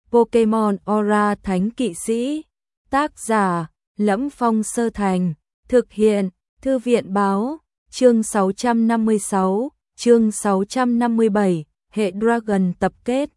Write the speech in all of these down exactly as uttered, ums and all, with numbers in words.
Pokemon Aura Thánh Kỵ Sĩ. Tác giả: Lẫm Phong Sơ Thành. Thực hiện: Thư viện báo. Chương sáu trăm năm mươi sáu, chương sáu trăm năm mươi bảy, hệ Dragon tập kết.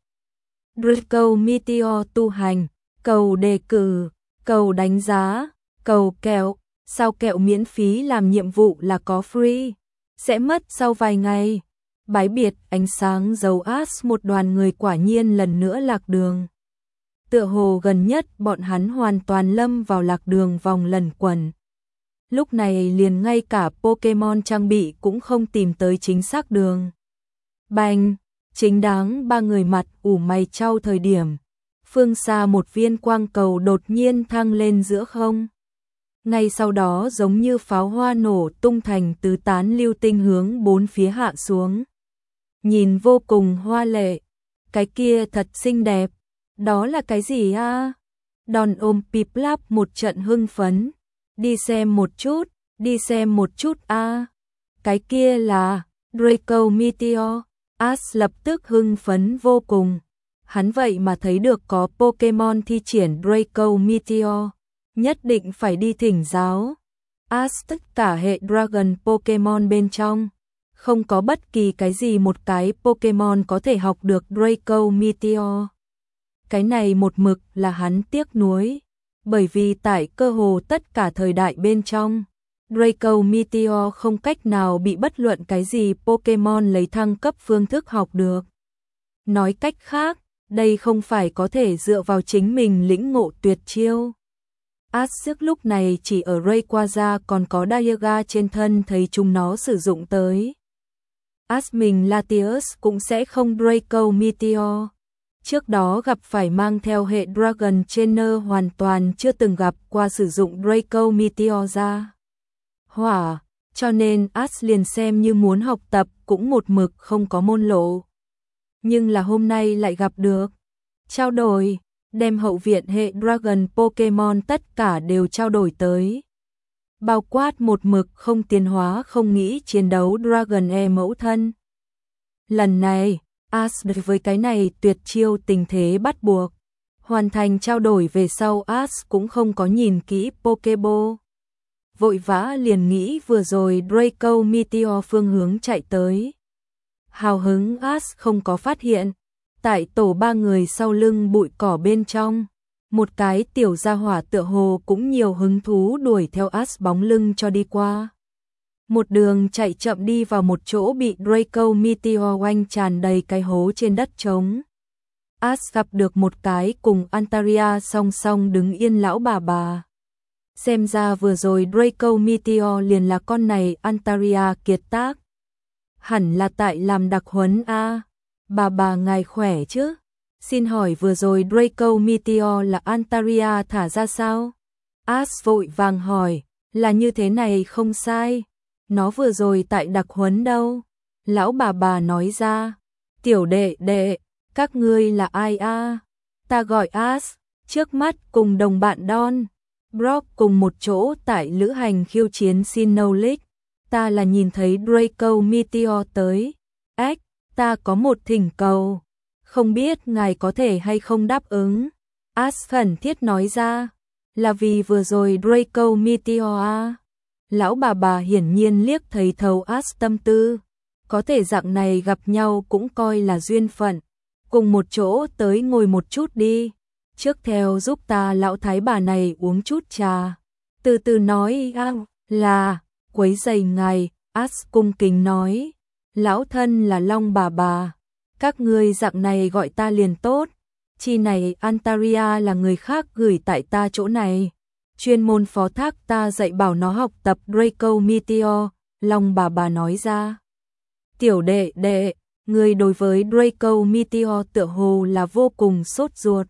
Draco Meteor tu hành, cầu đề cử, cầu đánh giá, cầu kẹo, sao kẹo miễn phí làm nhiệm vụ là có free, sẽ mất sau vài ngày. Bái biệt ánh sáng dấu As, một đoàn người quả nhiên lần nữa lạc đường. Tựa hồ gần nhất bọn hắn hoàn toàn lâm vào lạc đường vòng lẩn quẩn. Lúc này liền ngay cả Pokemon trang bị cũng không tìm tới chính xác đường. Bành, chính đáng ba người mặt ủ mày chau thời điểm. Phương xa một viên quang cầu đột nhiên thăng lên giữa không. Ngay sau đó giống như pháo hoa nổ tung thành tứ tán lưu tinh hướng bốn phía hạ xuống. Nhìn vô cùng hoa lệ. Cái kia thật xinh đẹp. Đó là cái gì a? À? Đòn ôm Piplup một trận hưng phấn. Đi xem một chút, đi xem một chút a. À. Cái kia là Draco Meteor. As lập tức hưng phấn vô cùng. Hắn vậy mà thấy được có Pokemon thi triển Draco Meteor. Nhất định phải đi thỉnh giáo. As tất cả hệ Dragon Pokemon bên trong. Không có bất kỳ cái gì một cái Pokemon có thể học được Draco Meteor. Cái này một mực là hắn tiếc nuối. Bởi vì tại cơ hồ tất cả thời đại bên trong, Draco Meteor không cách nào bị bất luận cái gì Pokemon lấy thăng cấp phương thức học được. Nói cách khác, đây không phải có thể dựa vào chính mình lĩnh ngộ tuyệt chiêu. As lúc này chỉ ở Rayquaza còn có Dialga trên thân thấy chúng nó sử dụng tới. As mình Latios cũng sẽ không Draco Meteor. Trước đó gặp phải mang theo hệ Dragon Trainer hoàn toàn chưa từng gặp qua sử dụng Draco Meteor ra. Hỏa, cho nên As liền xem như muốn học tập cũng một mực không có môn lộ. Nhưng là hôm nay lại gặp được. Trao đổi, đem hậu viện hệ Dragon Pokemon tất cả đều trao đổi tới. Bao quát một mực không tiến hóa không nghĩ chiến đấu Dragon E mẫu thân. Lần này, As với cái này tuyệt chiêu tình thế bắt buộc. Hoàn thành trao đổi về sau As cũng không có nhìn kỹ Pokeball. Vội vã liền nghĩ vừa rồi Draco Meteor phương hướng chạy tới. Hào hứng As không có phát hiện. Tại tổ ba người sau lưng bụi cỏ bên trong. Một cái tiểu gia hỏa tựa hồ cũng nhiều hứng thú đuổi theo As bóng lưng cho đi qua. Một đường chạy chậm đi vào một chỗ bị Draco Meteor oanh tràn đầy cái hố trên đất trống. As gặp được một cái cùng Antaria song song đứng yên lão bà bà. Xem ra vừa rồi Draco Meteor liền là con này Antaria kiệt tác. Hẳn là tại làm đặc huấn a. À. Bà bà ngài khỏe chứ? Xin hỏi vừa rồi Draco Meteor là Antaria thả ra sao? As vội vàng hỏi, là như thế này không sai. Nó vừa rồi tại đặc huấn đâu? Lão bà bà nói ra, tiểu đệ đệ, các ngươi là ai a? À? Ta gọi As, trước mắt cùng đồng bạn Don, Brock cùng một chỗ tại lữ hành khiêu chiến Sinnoh League. Ta là nhìn thấy Draco Meteor tới. Ếch, ta có một thỉnh cầu. Không biết ngài có thể hay không đáp ứng. As khẩn thiết nói ra, là vì vừa rồi Draco Meteor a. Lão bà bà hiển nhiên liếc thấy thấu As tâm tư. Có thể dạng này gặp nhau cũng coi là duyên phận. Cùng một chỗ tới ngồi một chút đi. Trước theo giúp ta lão thái bà này uống chút trà. Từ từ nói à, là, quấy rầy ngài. As cung kính nói. Lão thân là Long bà bà. Các ngươi dạng này gọi ta liền tốt. Chi này Antaria là người khác gửi tại ta chỗ này. Chuyên môn phó thác ta dạy bảo nó học tập Draco Meteor, Long bà bà nói ra. Tiểu đệ đệ, người đối với Draco Meteor tựa hồ là vô cùng sốt ruột.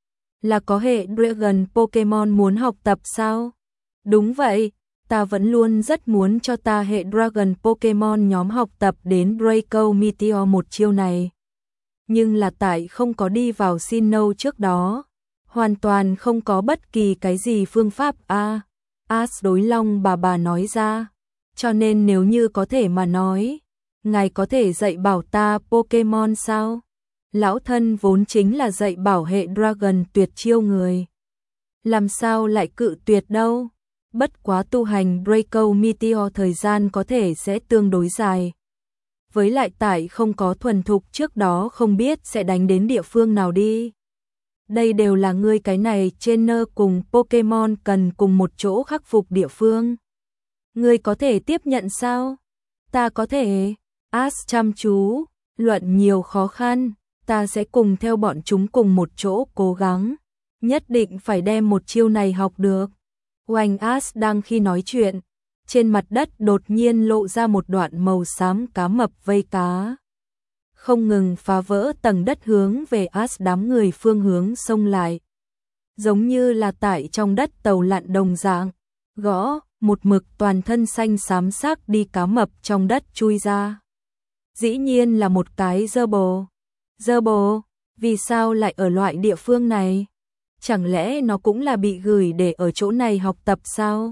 Là có hệ Dragon Pokemon muốn học tập sao? Đúng vậy, ta vẫn luôn rất muốn cho ta hệ Dragon Pokemon nhóm học tập đến Draco Meteor một chiêu này. Nhưng là tại không có đi vào Sinnoh trước đó. Hoàn toàn không có bất kỳ cái gì phương pháp a. À, As đối Long bà bà nói ra. Cho nên nếu như có thể mà nói, ngài có thể dạy bảo ta Pokemon sao? Lão thân vốn chính là dạy bảo hệ Dragon tuyệt chiêu người. Làm sao lại cự tuyệt đâu? Bất quá tu hành Draco Meteor thời gian có thể sẽ tương đối dài. Với lại tại không có thuần thục trước đó không biết sẽ đánh đến địa phương nào đi. Đây đều là ngươi cái này trainer cùng Pokemon cần cùng một chỗ khắc phục địa phương. Ngươi có thể tiếp nhận sao? Ta có thể. Ash chăm chú, luận nhiều khó khăn, ta sẽ cùng theo bọn chúng cùng một chỗ cố gắng. Nhất định phải đem một chiêu này học được. Oanh Ash đang khi nói chuyện, trên mặt đất đột nhiên lộ ra một đoạn màu xám cá mập vây cá. Không ngừng phá vỡ tầng đất hướng về Ash đám người phương hướng xông lại. Giống như là tại trong đất tàu lặn đồng dạng, gõ, một mực toàn thân xanh xám sắc đi cá mập trong đất chui ra. Dĩ nhiên là một cái dơ bồ. Dơ bồ, vì sao lại ở loại địa phương này? Chẳng lẽ nó cũng là bị gửi để ở chỗ này học tập sao?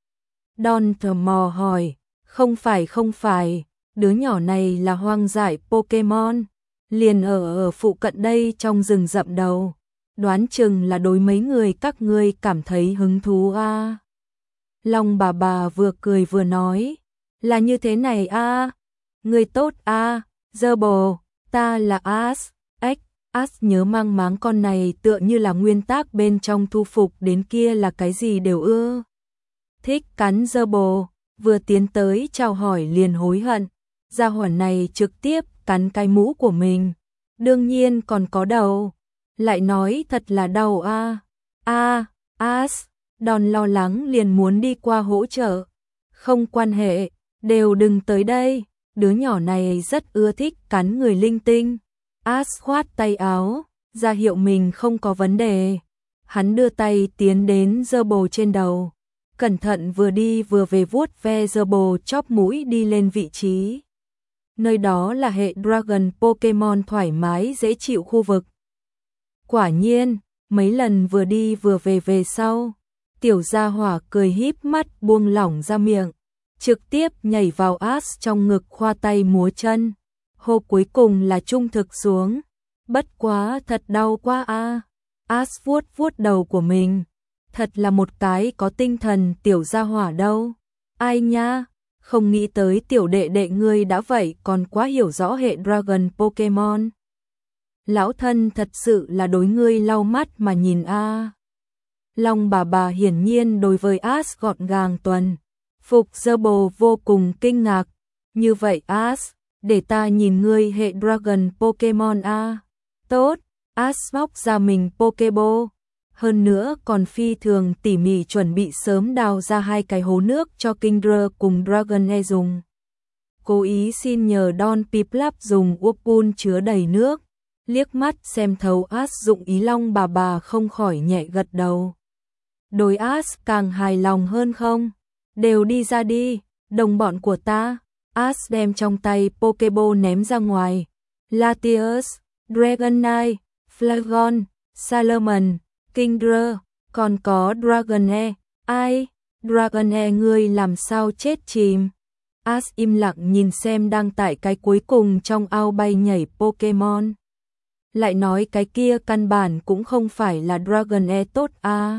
Don thờ mò hỏi, không phải không phải, đứa nhỏ này là hoang dại Pokemon, liền ở ở phụ cận đây trong rừng rậm đầu, đoán chừng là đối mấy người các ngươi cảm thấy hứng thú a. À. Long bà bà vừa cười vừa nói, là như thế này a, à. Người tốt a, à. Dơ bồ, ta là Ash, ếch. Ash nhớ mang máng con này tựa như là nguyên tắc bên trong thu phục đến kia là cái gì đều ưa. Thích cắn dơ bồ, vừa tiến tới chào hỏi liền hối hận. Gia hỏa này trực tiếp cắn cái mũ của mình. Đương nhiên còn có đầu. Lại nói thật là đau a. A, Ash, Don lo lắng liền muốn đi qua hỗ trợ. Không quan hệ, đều đừng tới đây. Đứa nhỏ này rất ưa thích cắn người linh tinh. Ash khoát tay áo, ra hiệu mình không có vấn đề. Hắn đưa tay tiến đến dơ bồ trên đầu. Cẩn thận vừa đi vừa về vuốt ve dơ bồ chóp mũi đi lên vị trí. Nơi đó là hệ Dragon Pokemon thoải mái dễ chịu khu vực. Quả nhiên, mấy lần vừa đi vừa về về sau, tiểu gia hỏa cười híp mắt buông lỏng ra miệng, trực tiếp nhảy vào Ash trong ngực khoa tay múa chân. Hô cuối cùng là trung thực xuống. Bất quá thật đau quá a. À. Ash vuốt vuốt đầu của mình. Thật là một cái có tinh thần tiểu gia hỏa đâu. Ai nha, không nghĩ tới tiểu đệ đệ ngươi đã vậy còn quá hiểu rõ hệ Dragon Pokemon. Lão thân thật sự là đối ngươi lau mắt mà nhìn a. À. Long bà bà hiển nhiên đối với Ash gọn gàng tuần phục dơ bồ vô cùng kinh ngạc. Như vậy Ash, để ta nhìn ngươi hệ Dragon Pokemon a. À. Tốt, Ash móc ra mình Pokeball. Hơn nữa còn phi thường tỉ mỉ chuẩn bị sớm đào ra hai cái hố nước cho Kingdra cùng Dragonair dùng. Cố ý xin nhờ Don Piplap dùng Whirlpool chứa đầy nước. Liếc mắt xem thấu Ash dụng ý Long bà bà không khỏi nhẹ gật đầu. Đối Ash càng hài lòng hơn không? Đều đi ra đi, đồng bọn của ta. Ash đem trong tay Pokeball ném ra ngoài. Latios, Dragonite, Flagon, Salamence, Kingdra, còn có Dragonair. Ai? Dragonair ngươi làm sao chết chìm? Ash im lặng nhìn xem đang tại cái cuối cùng trong ao bay nhảy Pokemon. Lại nói cái kia căn bản cũng không phải là Dragonair tốt a.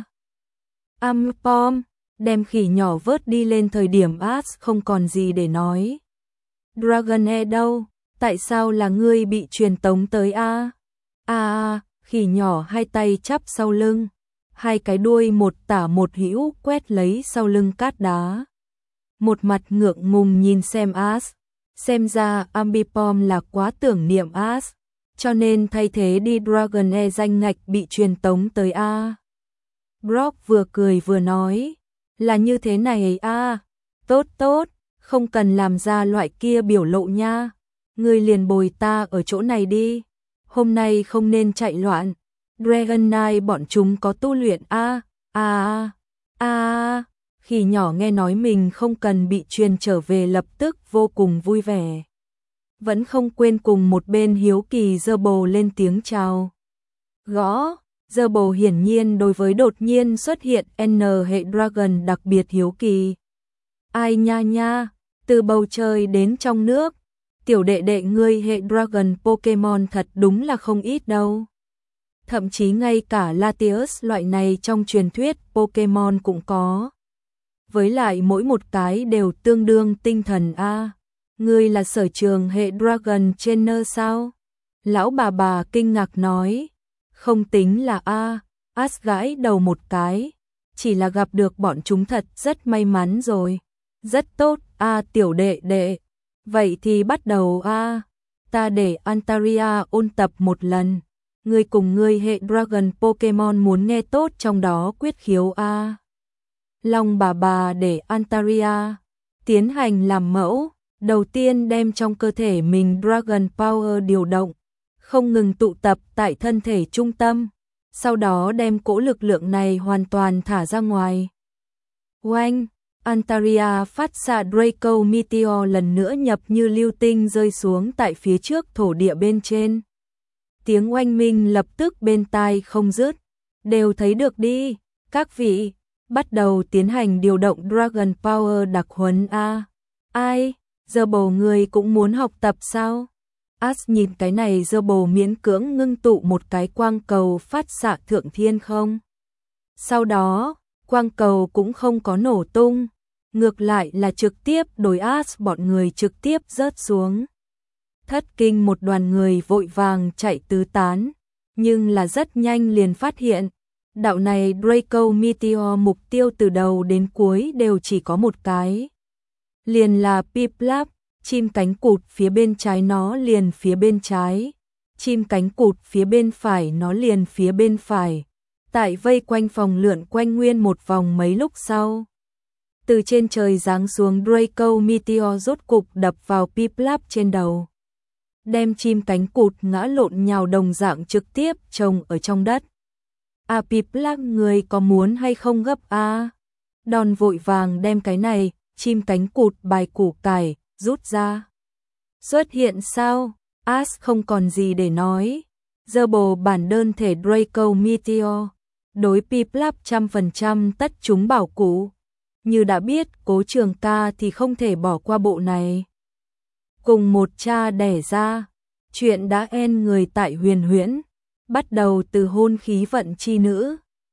Ampom, đem khỉ nhỏ vớt đi lên thời điểm Ash không còn gì để nói. Dragonair đâu? Tại sao là ngươi bị truyền tống tới a? A a, khỉ nhỏ hai tay chắp sau lưng, hai cái đuôi một tả một hữu quét lấy sau lưng cát đá. Một mặt ngượng ngùng nhìn xem Ash, xem ra Ambipom là quá tưởng niệm Ash, cho nên thay thế đi Dragonair danh ngạch bị truyền tống tới a. Brock vừa cười vừa nói, là như thế này a, tốt tốt, không cần làm ra loại kia biểu lộ nha, ngươi liền bồi ta ở chỗ này đi, hôm nay không nên chạy loạn, Dragonite bọn chúng có tu luyện a, a a a. Khỉ nhỏ nghe nói mình không cần bị truyền trở về lập tức vô cùng vui vẻ. Vẫn không quên cùng một bên hiếu kỳ dơ bồ lên tiếng chào. Gõ, dơ bồ hiển nhiên đối với đột nhiên xuất hiện N hệ Dragon đặc biệt hiếu kỳ. Ai nha nha, từ bầu trời đến trong nước, tiểu đệ đệ ngươi hệ Dragon Pokemon thật đúng là không ít đâu. Thậm chí ngay cả Latios loại này trong truyền thuyết Pokemon cũng có. Với lại mỗi một cái đều tương đương tinh thần a. Ngươi là sở trường hệ Dragon Trainer sao? Lão bà bà kinh ngạc nói. Không tính là a. Ash gãi đầu một cái. Chỉ là gặp được bọn chúng thật rất may mắn rồi. Rất tốt a tiểu đệ đệ. Vậy thì bắt đầu a. Ta để Antaria ôn tập một lần. Ngươi cùng ngươi hệ Dragon Pokemon muốn nghe tốt trong đó quyết khiếu a. Long bà bà để Antaria tiến hành làm mẫu, đầu tiên đem trong cơ thể mình Dragon Power điều động, không ngừng tụ tập tại thân thể trung tâm, sau đó đem cỗ lực lượng này hoàn toàn thả ra ngoài. Oanh, Antaria phát xạ Draco Meteor lần nữa nhập như lưu tinh rơi xuống tại phía trước thổ địa bên trên. Tiếng oanh minh lập tức bên tai không dứt, đều thấy được đi, các vị, bắt đầu tiến hành điều động Dragon Power đặc huấn a. Ai, giờ bầu người cũng muốn học tập sao? Ash nhìn cái này giờ bầu miễn cưỡng ngưng tụ một cái quang cầu phát xạ thượng thiên không. Sau đó, quang cầu cũng không có nổ tung, ngược lại là trực tiếp đối Ash bọn người trực tiếp rớt xuống. Thất kinh một đoàn người vội vàng chạy tứ tán, nhưng là rất nhanh liền phát hiện, đạo này Draco Meteor mục tiêu từ đầu đến cuối đều chỉ có một cái. Liền là Piplup, chim cánh cụt phía bên trái nó liền phía bên trái, chim cánh cụt phía bên phải nó liền phía bên phải. Tại vây quanh phòng lượn quanh nguyên một vòng mấy lúc sau. Từ trên trời giáng xuống Draco Meteor rốt cục đập vào Piplup trên đầu. Đem chim cánh cụt ngã lộn nhào đồng dạng trực tiếp trồng ở trong đất. À Piplup người có muốn hay không gấp a? À? Đòn vội vàng đem cái này, chim cánh cụt bài củ cải, rút ra. Xuất hiện sao? Ash không còn gì để nói. Giờ bồ bản đơn thể Draco Meteor. Đối Piplup trăm phần trăm tất chúng bảo cụ. Như đã biết Cố Trường Ca thì không thể bỏ qua bộ này. Cùng một cha đẻ ra, chuyện đã en người tại huyền huyễn, bắt đầu từ hôn khí vận chi nữ,